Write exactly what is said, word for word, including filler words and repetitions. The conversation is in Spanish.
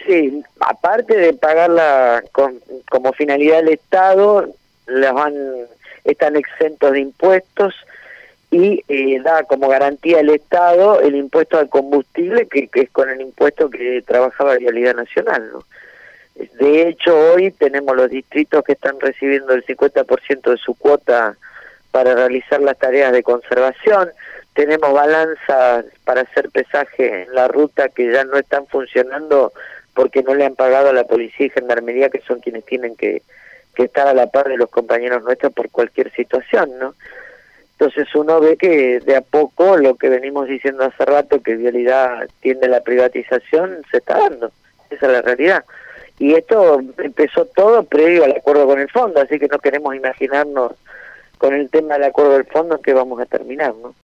Sí, aparte de pagarla con, como finalidad del Estado, las van, están exentos de impuestos y eh, da como garantía el Estado el impuesto al combustible, que, que es con el impuesto que trabajaba Vialidad Nacional, ¿no? De hecho, hoy tenemos los distritos que están recibiendo el cincuenta por ciento de su cuota para realizar las tareas de conservación. Tenemos balanzas para hacer pesaje en la ruta que ya no están funcionando porque no le han pagado a la policía y gendarmería, que son quienes tienen que, que estar a la par de los compañeros nuestros por cualquier situación, ¿no? Entonces uno ve que de a poco lo que venimos diciendo hace rato, que Vialidad tiende a la privatización, se está dando. Esa es la realidad. Y esto empezó todo previo al acuerdo con el fondo, así que no queremos imaginarnos con el tema del acuerdo del fondo en que vamos a terminar, ¿no?